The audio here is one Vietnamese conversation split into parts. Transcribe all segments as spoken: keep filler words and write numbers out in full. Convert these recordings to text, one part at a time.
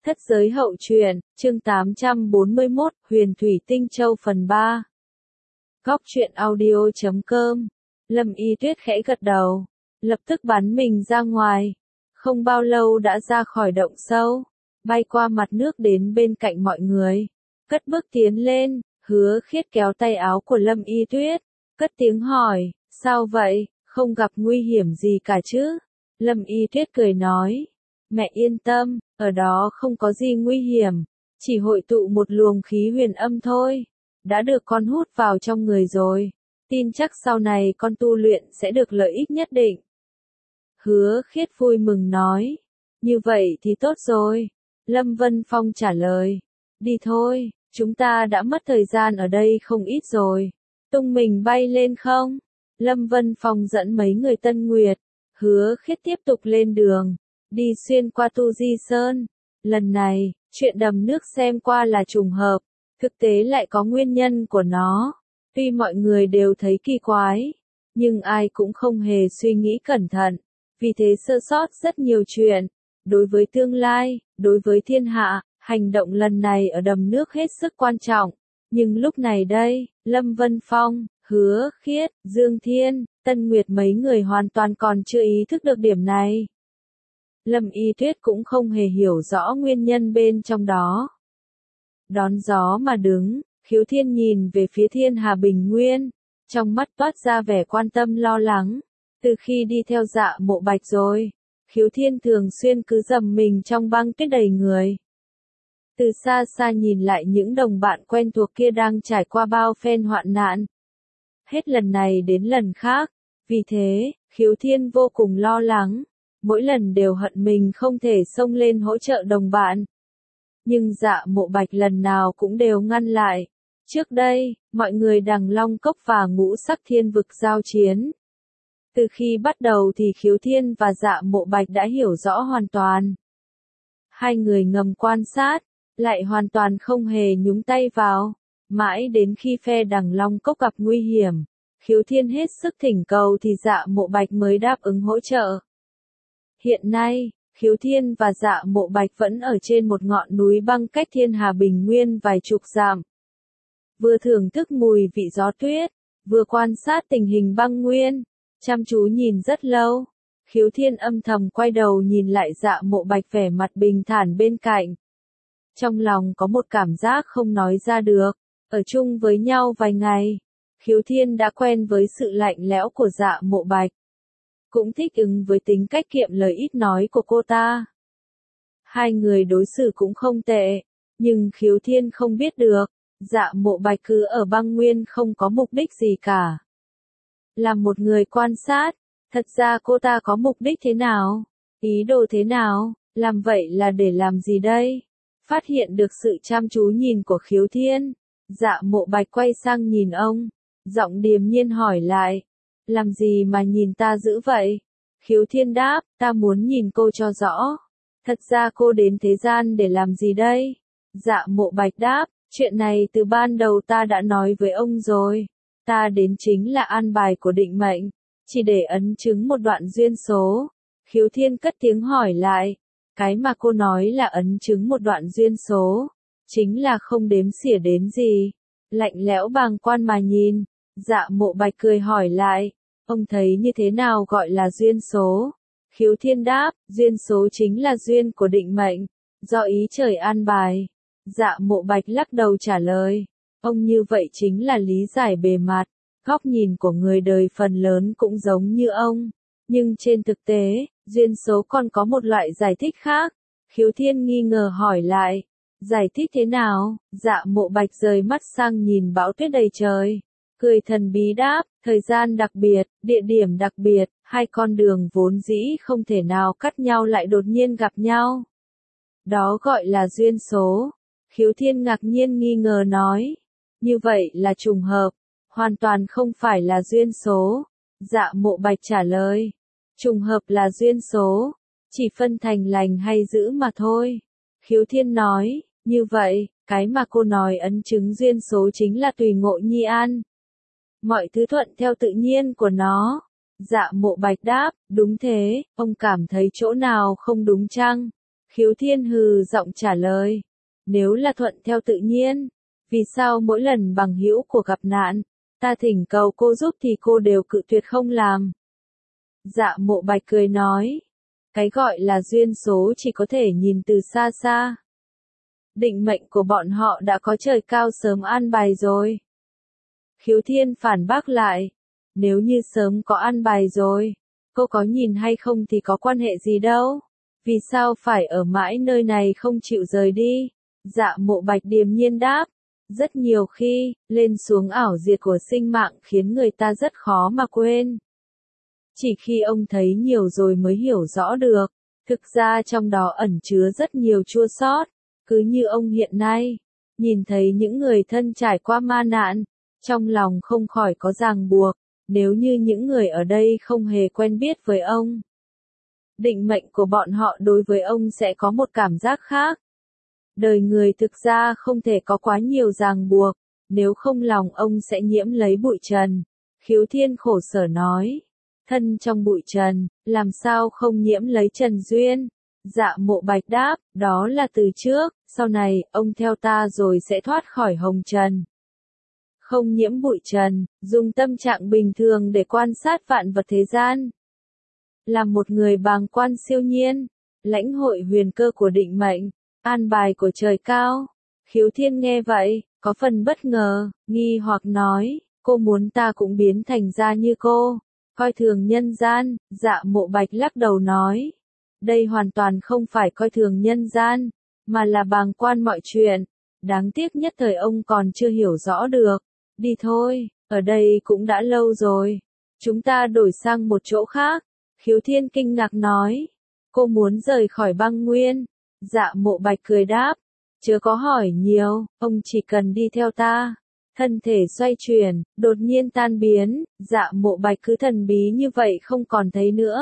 Thất giới hậu truyện, chương tám trăm bốn mươi mốt, Huyền Thủy Tinh Châu phần ba. Góc truyện audio chấm com. Lâm Y Tuyết khẽ gật đầu, lập tức bắn mình ra ngoài. Không bao lâu đã ra khỏi động sâu, bay qua mặt nước đến bên cạnh mọi người. Cất bước tiến lên, Hứa Khiết kéo tay áo của Lâm Y Tuyết, cất tiếng hỏi, sao vậy, không gặp nguy hiểm gì cả chứ? Lâm Y Tuyết cười nói, mẹ yên tâm, ở đó không có gì nguy hiểm, chỉ hội tụ một luồng khí huyền âm thôi, đã được con hút vào trong người rồi, tin chắc sau này con tu luyện sẽ được lợi ích nhất định. Hứa Khiết vui mừng nói, như vậy thì tốt rồi. Lâm Vân Phong trả lời, đi thôi, chúng ta đã mất thời gian ở đây không ít rồi, tung mình bay lên không? Lâm Vân Phong dẫn mấy người Tân Nguyệt, Hứa Khiết tiếp tục lên đường, đi xuyên qua Tu Di Sơn. Lần này, chuyện đầm nước xem qua là trùng hợp, thực tế lại có nguyên nhân của nó. Tuy mọi người đều thấy kỳ quái, nhưng ai cũng không hề suy nghĩ cẩn thận, vì thế sơ sót rất nhiều chuyện. Đối với tương lai, đối với thiên hạ, hành động lần này ở đầm nước hết sức quan trọng. Nhưng lúc này đây, Lâm Vân Phong, Hứa Khiết, Dương Thiên, Tân Nguyệt mấy người hoàn toàn còn chưa ý thức được điểm này. Lâm Y Tuyết cũng không hề hiểu rõ nguyên nhân bên trong đó. Đón gió mà đứng, Khiếu Thiên nhìn về phía Thiên Hà Bình Nguyên, trong mắt toát ra vẻ quan tâm lo lắng. Từ khi đi theo Dạ Mộ Bạch rồi, Khiếu Thiên thường xuyên cứ dầm mình trong băng tuyết đầy người. Từ xa xa nhìn lại những đồng bạn quen thuộc kia đang trải qua bao phen hoạn nạn. Hết lần này đến lần khác, vì thế, Khiếu Thiên vô cùng lo lắng, mỗi lần đều hận mình không thể xông lên hỗ trợ đồng bạn. Nhưng Dạ Mộ Bạch lần nào cũng đều ngăn lại. Trước đây, mọi người Đằng Long Cốc và Ngũ Sắc Thiên Vực giao chiến. Từ khi bắt đầu thì Khiếu Thiên và Dạ Mộ Bạch đã hiểu rõ hoàn toàn. Hai người ngầm quan sát, lại hoàn toàn không hề nhúng tay vào. Mãi đến khi phe Đằng Long Cốc gặp nguy hiểm, Khiếu Thiên hết sức thỉnh cầu thì Dạ Mộ Bạch mới đáp ứng hỗ trợ. Hiện nay, Khiếu Thiên và Dạ Mộ Bạch vẫn ở trên một ngọn núi băng cách Thiên Hà Bình Nguyên vài chục dặm. Vừa thưởng thức mùi vị gió tuyết, vừa quan sát tình hình băng nguyên, chăm chú nhìn rất lâu. Khiếu Thiên âm thầm quay đầu nhìn lại Dạ Mộ Bạch vẻ mặt bình thản bên cạnh. Trong lòng có một cảm giác không nói ra được, ở chung với nhau vài ngày, Khiếu Thiên đã quen với sự lạnh lẽo của Dạ Mộ Bạch. Cũng thích ứng với tính cách kiệm lời ít nói của cô ta. Hai người đối xử cũng không tệ, nhưng Khiếu Thiên không biết được, Dạ Mộ Bạch cứ ở băng nguyên không có mục đích gì cả. Là một người quan sát, thật ra cô ta có mục đích thế nào, ý đồ thế nào, làm vậy là để làm gì đây? Phát hiện được sự chăm chú nhìn của Khiếu Thiên, Dạ Mộ Bạch quay sang nhìn ông, giọng điềm nhiên hỏi lại, làm gì mà nhìn ta dữ vậy? Khiếu Thiên đáp, ta muốn nhìn cô cho rõ. Thật ra cô đến thế gian để làm gì đây? Dạ Mộ Bạch đáp, chuyện này từ ban đầu ta đã nói với ông rồi. Ta đến chính là an bài của định mệnh, chỉ để ấn chứng một đoạn duyên số. Khiếu Thiên cất tiếng hỏi lại, cái mà cô nói là ấn chứng một đoạn duyên số, chính là không đếm xỉa đến gì. Lạnh lẽo bàng quan mà nhìn, Dạ Mộ Bạch cười hỏi lại, ông thấy như thế nào gọi là duyên số? Khiếu Thiên đáp, duyên số chính là duyên của định mệnh, do ý trời an bài. Dạ Mộ Bạch lắc đầu trả lời, ông như vậy chính là lý giải bề mặt, góc nhìn của người đời phần lớn cũng giống như ông. Nhưng trên thực tế, duyên số còn có một loại giải thích khác. Khiếu Thiên nghi ngờ hỏi lại, giải thích thế nào? Dạ Mộ Bạch rời mắt sang nhìn bão tuyết đầy trời, cười thần bí đáp, thời gian đặc biệt, địa điểm đặc biệt, hai con đường vốn dĩ không thể nào cắt nhau lại đột nhiên gặp nhau. Đó gọi là duyên số. Khiếu Thiên ngạc nhiên nghi ngờ nói, như vậy là trùng hợp, hoàn toàn không phải là duyên số. Dạ Mộ Bạch trả lời, trùng hợp là duyên số, chỉ phân thành lành hay dữ mà thôi. Khiếu Thiên nói, như vậy, cái mà cô nói ấn chứng duyên số chính là tùy ngộ nhi an. Mọi thứ thuận theo tự nhiên của nó. Dạ Mộ Bạch đáp, đúng thế, ông cảm thấy chỗ nào không đúng chăng? Khiếu Thiên hừ giọng trả lời. Nếu là thuận theo tự nhiên, vì sao mỗi lần bằng hữu của gặp nạn, ta thỉnh cầu cô giúp thì cô đều cự tuyệt không làm? Dạ Mộ Bạch cười nói. Cái gọi là duyên số chỉ có thể nhìn từ xa xa. Định mệnh của bọn họ đã có trời cao sớm an bài rồi. Khiếu Thiên phản bác lại. Nếu như sớm có an bài rồi, cô có nhìn hay không thì có quan hệ gì đâu. Vì sao phải ở mãi nơi này không chịu rời đi? Dạ Mộ Bạch điềm nhiên đáp. Rất nhiều khi, lên xuống ảo diệt của sinh mạng khiến người ta rất khó mà quên. Chỉ khi ông thấy nhiều rồi mới hiểu rõ được. Thực ra trong đó ẩn chứa rất nhiều chua xót. Cứ như ông hiện nay, nhìn thấy những người thân trải qua ma nạn, trong lòng không khỏi có ràng buộc. Nếu như những người ở đây không hề quen biết với ông, định mệnh của bọn họ đối với ông sẽ có một cảm giác khác. Đời người thực ra không thể có quá nhiều ràng buộc, nếu không lòng ông sẽ nhiễm lấy bụi trần. Khiếu Thiên khổ sở nói, thân trong bụi trần, làm sao không nhiễm lấy trần duyên? Dạ Mộ Bạch đáp, đó là từ trước, sau này, ông theo ta rồi sẽ thoát khỏi hồng trần. Không nhiễm bụi trần, dùng tâm trạng bình thường để quan sát vạn vật thế gian. Là một người bàng quan siêu nhiên, lãnh hội huyền cơ của định mệnh, an bài của trời cao. Khiếu Thiên nghe vậy, có phần bất ngờ, nghi hoặc nói, cô muốn ta cũng biến thành ra như cô, coi thường nhân gian. Dạ Mộ Bạch lắc đầu nói, đây hoàn toàn không phải coi thường nhân gian, mà là bàng quan mọi chuyện. Đáng tiếc nhất thời ông còn chưa hiểu rõ được. Đi thôi, ở đây cũng đã lâu rồi. Chúng ta đổi sang một chỗ khác. Khiếu Thiên kinh ngạc nói, cô muốn rời khỏi băng nguyên. Dạ Mộ Bạch cười đáp, chớ có hỏi nhiều, ông chỉ cần đi theo ta. Thân thể xoay chuyển, đột nhiên tan biến, Dạ Mộ Bạch cứ thần bí như vậy không còn thấy nữa.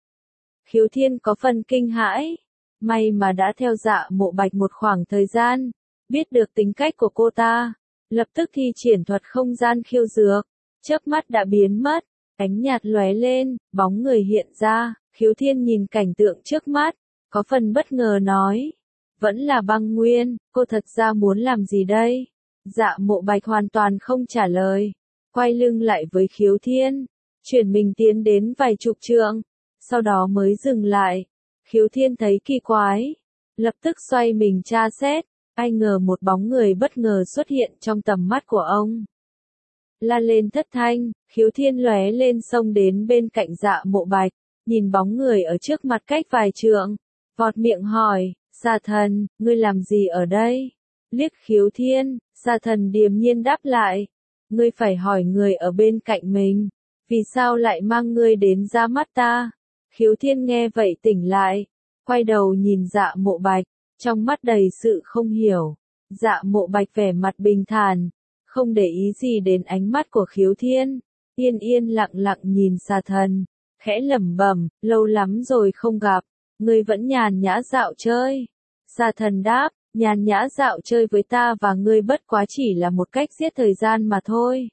Khiếu Thiên có phần kinh hãi, may mà đã theo Dạ Mộ Bạch một khoảng thời gian, biết được tính cách của cô ta, lập tức thi triển thuật không gian khiêu dược, chớp mắt đã biến mất, ánh nhạt lóe lên, bóng người hiện ra. Khiếu Thiên nhìn cảnh tượng trước mắt, có phần bất ngờ nói, vẫn là băng nguyên, cô thật ra muốn làm gì đây? Dạ Mộ Bạch hoàn toàn không trả lời, quay lưng lại với Khiếu Thiên, chuyển mình tiến đến vài chục trượng, sau đó mới dừng lại. Khiếu Thiên thấy kỳ quái, lập tức xoay mình tra xét, ai ngờ một bóng người bất ngờ xuất hiện trong tầm mắt của ông. La lên thất thanh, Khiếu Thiên lóe lên xông đến bên cạnh Dạ Mộ Bạch, nhìn bóng người ở trước mặt cách vài trượng, vọt miệng hỏi, Sa Thần, ngươi làm gì ở đây? Liếc Khiếu Thiên, Sa Thần điềm nhiên đáp lại, ngươi phải hỏi người ở bên cạnh mình, vì sao lại mang ngươi đến ra mắt ta? Khiếu Thiên nghe vậy tỉnh lại, quay đầu nhìn Dạ Mộ Bạch, trong mắt đầy sự không hiểu. Dạ Mộ Bạch vẻ mặt bình thản, không để ý gì đến ánh mắt của Khiếu Thiên, yên yên lặng lặng nhìn Sa Thần, khẽ lẩm bẩm, lâu lắm rồi không gặp, ngươi vẫn nhàn nhã dạo chơi. Sa Thần đáp, nhàn nhã dạo chơi với ta và ngươi bất quá chỉ là một cách giết thời gian mà thôi.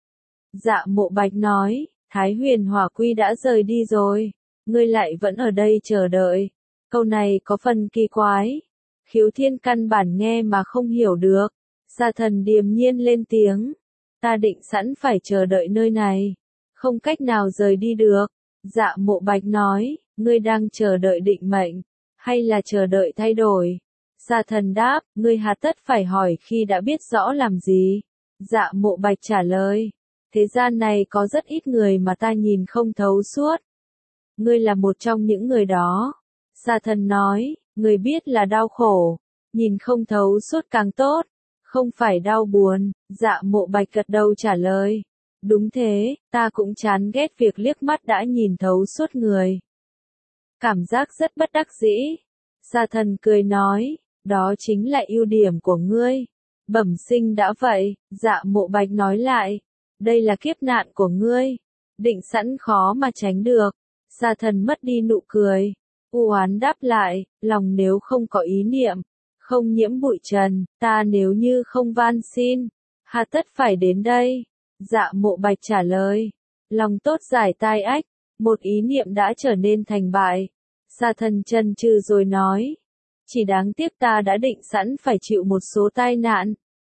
Dạ Mộ Bạch nói, Thái Huyền Hỏa Quy đã rời đi rồi, ngươi lại vẫn ở đây chờ đợi. Câu này có phần kỳ quái. Khiếu Thiên căn bản nghe mà không hiểu được. Sa Thần điềm nhiên lên tiếng, ta định sẵn phải chờ đợi nơi này, không cách nào rời đi được. Dạ Mộ Bạch nói, ngươi đang chờ đợi định mệnh, hay là chờ đợi thay đổi? Sa Thần đáp, ngươi hà tất phải hỏi khi đã biết rõ làm gì? Dạ Mộ Bạch trả lời, thế gian này có rất ít người mà ta nhìn không thấu suốt. Ngươi là một trong những người đó. Sa Thần nói, ngươi biết là đau khổ, nhìn không thấu suốt càng tốt, không phải đau buồn. Dạ Mộ Bạch gật đầu trả lời, đúng thế, ta cũng chán ghét việc liếc mắt đã nhìn thấu suốt người. Cảm giác rất bất đắc dĩ. Sa Thần cười nói, đó chính là ưu điểm của ngươi. Bẩm sinh đã vậy. Dạ Mộ Bạch nói lại, đây là kiếp nạn của ngươi, định sẵn khó mà tránh được. Sa Thần mất đi nụ cười, u oán đáp lại, lòng nếu không có ý niệm, không nhiễm bụi trần, ta nếu như không van xin, hà tất phải đến đây? Dạ Mộ Bạch trả lời, lòng tốt giải tai ách, một ý niệm đã trở nên thành bại. Sa Thần chần chừ rồi nói, chỉ đáng tiếc ta đã định sẵn phải chịu một số tai nạn.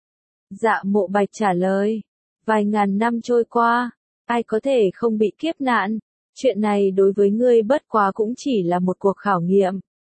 Dạ Mộ Bạch trả lời, vài ngàn năm trôi qua, ai có thể không bị kiếp nạn, chuyện này đối với ngươi bất quá cũng chỉ là một cuộc khảo nghiệm.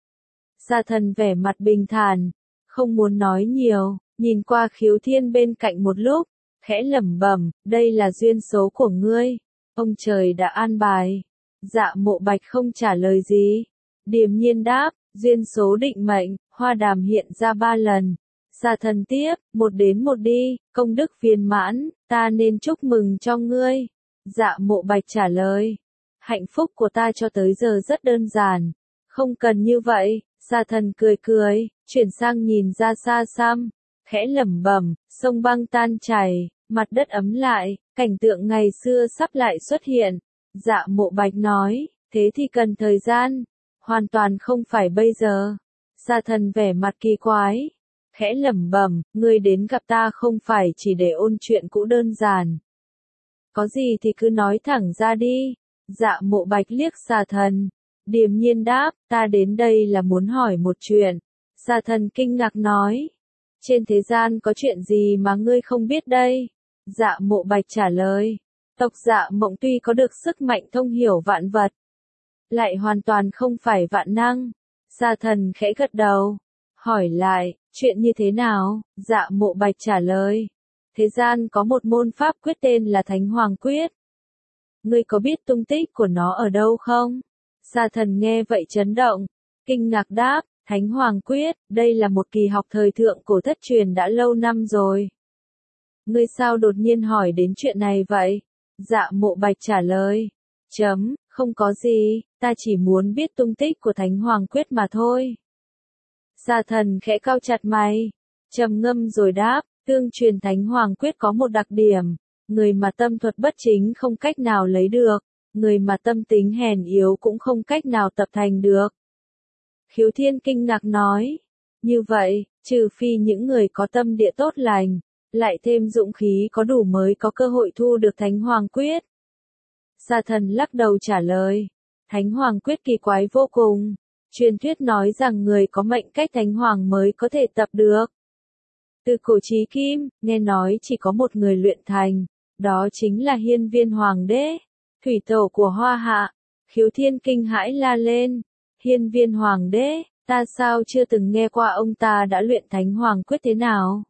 Gia Thần vẻ mặt bình thản, không muốn nói nhiều, nhìn qua Khiếu Thiên bên cạnh một lúc, khẽ lẩm bẩm, đây là duyên số của ngươi, ông trời đã an bài. Dạ Mộ Bạch không trả lời gì, điềm nhiên đáp, duyên số định mệnh, hoa đàm hiện ra ba lần. Gia Thần tiếp, một đến một đi, công đức viên mãn, ta nên chúc mừng cho ngươi. Dạ Mộ Bạch trả lời, hạnh phúc của ta cho tới giờ rất đơn giản, không cần như vậy. Gia Thần cười cười, chuyển sang nhìn ra xa xăm, khẽ lẩm bẩm, sông băng tan chảy, mặt đất ấm lại, cảnh tượng ngày xưa sắp lại xuất hiện. Dạ Mộ Bạch nói, thế thì cần thời gian, hoàn toàn không phải bây giờ. Gia Thần vẻ mặt kỳ quái, khẽ lẩm bẩm, ngươi đến gặp ta không phải chỉ để ôn chuyện cũ đơn giản. Có gì thì cứ nói thẳng ra đi. Dạ Mộ Bạch liếc Gia Thần, điềm nhiên đáp, ta đến đây là muốn hỏi một chuyện. Gia Thần kinh ngạc nói, trên thế gian có chuyện gì mà ngươi không biết đây? Dạ Mộ Bạch trả lời, tộc Dạ Mộng tuy có được sức mạnh thông hiểu vạn vật, lại hoàn toàn không phải vạn năng. Gia Thần khẽ gật đầu, hỏi lại, chuyện như thế nào? Dạ Mộ Bạch trả lời, thế gian có một môn pháp quyết tên là Thánh Hoàng Quyết. Ngươi có biết tung tích của nó ở đâu không? Gia Thần nghe vậy chấn động, kinh ngạc đáp, Thánh Hoàng Quyết, đây là một kỳ học thời thượng cổ thất truyền đã lâu năm rồi. Ngươi sao đột nhiên hỏi đến chuyện này vậy? Dạ Mộ Bạch trả lời, chấm, không có gì, ta chỉ muốn biết tung tích của Thánh Hoàng Quyết mà thôi. Gia Thần khẽ cau chặt mày, trầm ngâm rồi đáp, tương truyền Thánh Hoàng Quyết có một đặc điểm, người mà tâm thuật bất chính không cách nào lấy được, người mà tâm tính hèn yếu cũng không cách nào tập thành được. Khiếu Thiên kinh ngạc nói, như vậy, trừ phi những người có tâm địa tốt lành, lại thêm dũng khí có đủ mới có cơ hội thu được Thánh Hoàng Quyết. Gia Thần lắc đầu trả lời, Thánh Hoàng Quyết kỳ quái vô cùng, truyền thuyết nói rằng người có mệnh cách Thánh Hoàng mới có thể tập được. Từ cổ chí kim, nghe nói chỉ có một người luyện thành, đó chính là Hiên Viên Hoàng đế, thủy tổ của Hoa Hạ. Khiếu Thiên kinh hãi la lên, Hiên Viên Hoàng đế, ta sao chưa từng nghe qua ông ta đã luyện Thánh Hoàng Quyết thế nào?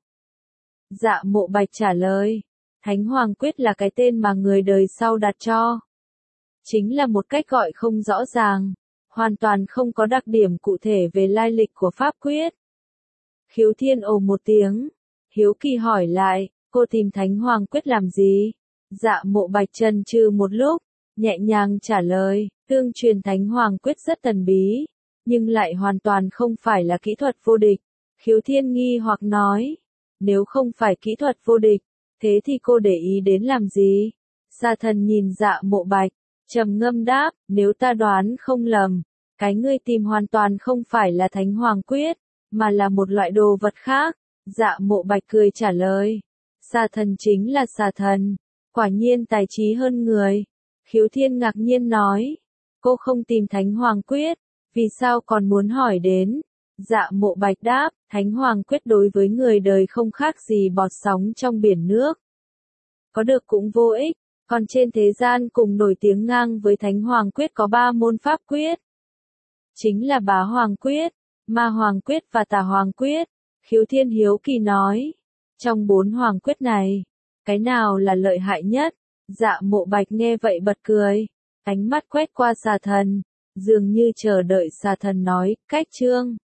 Dạ Mộ Bạch trả lời, Thánh Hoàng Quyết là cái tên mà người đời sau đặt cho. Chính là một cách gọi không rõ ràng, hoàn toàn không có đặc điểm cụ thể về lai lịch của pháp quyết. Khiếu Thiên ồ một tiếng, hiếu kỳ hỏi lại, cô tìm Thánh Hoàng Quyết làm gì? Dạ Mộ Bạch chần chừ một lúc, nhẹ nhàng trả lời, tương truyền Thánh Hoàng Quyết rất thần bí, nhưng lại hoàn toàn không phải là kỹ thuật vô địch. Khiếu Thiên nghi hoặc nói, nếu không phải kỹ thuật vô địch, thế thì cô để ý đến làm gì? Gia Thần nhìn Dạ Mộ Bạch, trầm ngâm đáp, nếu ta đoán không lầm, cái ngươi tìm hoàn toàn không phải là Thánh Hoàng Quyết, mà là một loại đồ vật khác. Dạ Mộ Bạch cười trả lời, Gia Thần chính là Gia Thần, quả nhiên tài trí hơn người. Khiếu Thiên ngạc nhiên nói, cô không tìm Thánh Hoàng Quyết, vì sao còn muốn hỏi đến? Dạ Mộ Bạch đáp, Thánh Hoàng Quyết đối với người đời không khác gì bọt sóng trong biển nước. Có được cũng vô ích, còn trên thế gian cùng nổi tiếng ngang với Thánh Hoàng Quyết có ba môn pháp quyết. Chính là Bá Hoàng Quyết, Ma Hoàng Quyết và Tà Hoàng Quyết. Khiếu Thiên hiếu kỳ nói, trong bốn Hoàng Quyết này, cái nào là lợi hại nhất? Dạ Mộ Bạch nghe vậy bật cười, ánh mắt quét qua Xà Thần, dường như chờ đợi Xà Thần nói, cách chương.